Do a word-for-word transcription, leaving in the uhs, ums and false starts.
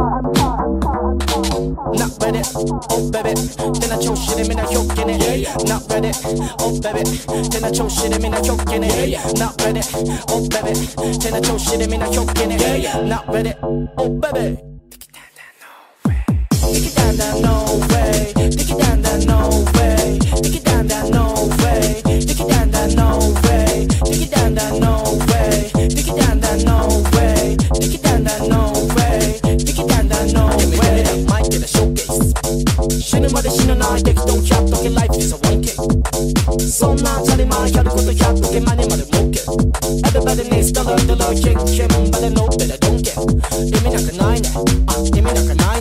Not ready, oh baby てな調子でみんなひょっけね Not ready, oh baby てな調子でみんなひょっけね Not ready, oh baby てな調子でみんなひょっけね Not ready, oh baby Take it down, down, no way. Take it down, down, no way. Take it down, down, no way. Take it down, down, no way. Take it down, down, no way. Take it down, down, no way. Take it down, down, no way. Take it down, down, no way. Mic in a showcase. 死ぬまで死なない適当ひゃっとけ Life is a one K そんな当たり前やることひゃっとけマネまで儲け Everybody needs to learn to learn kick him but I know that I don't care 意味なくないねあ意味なくない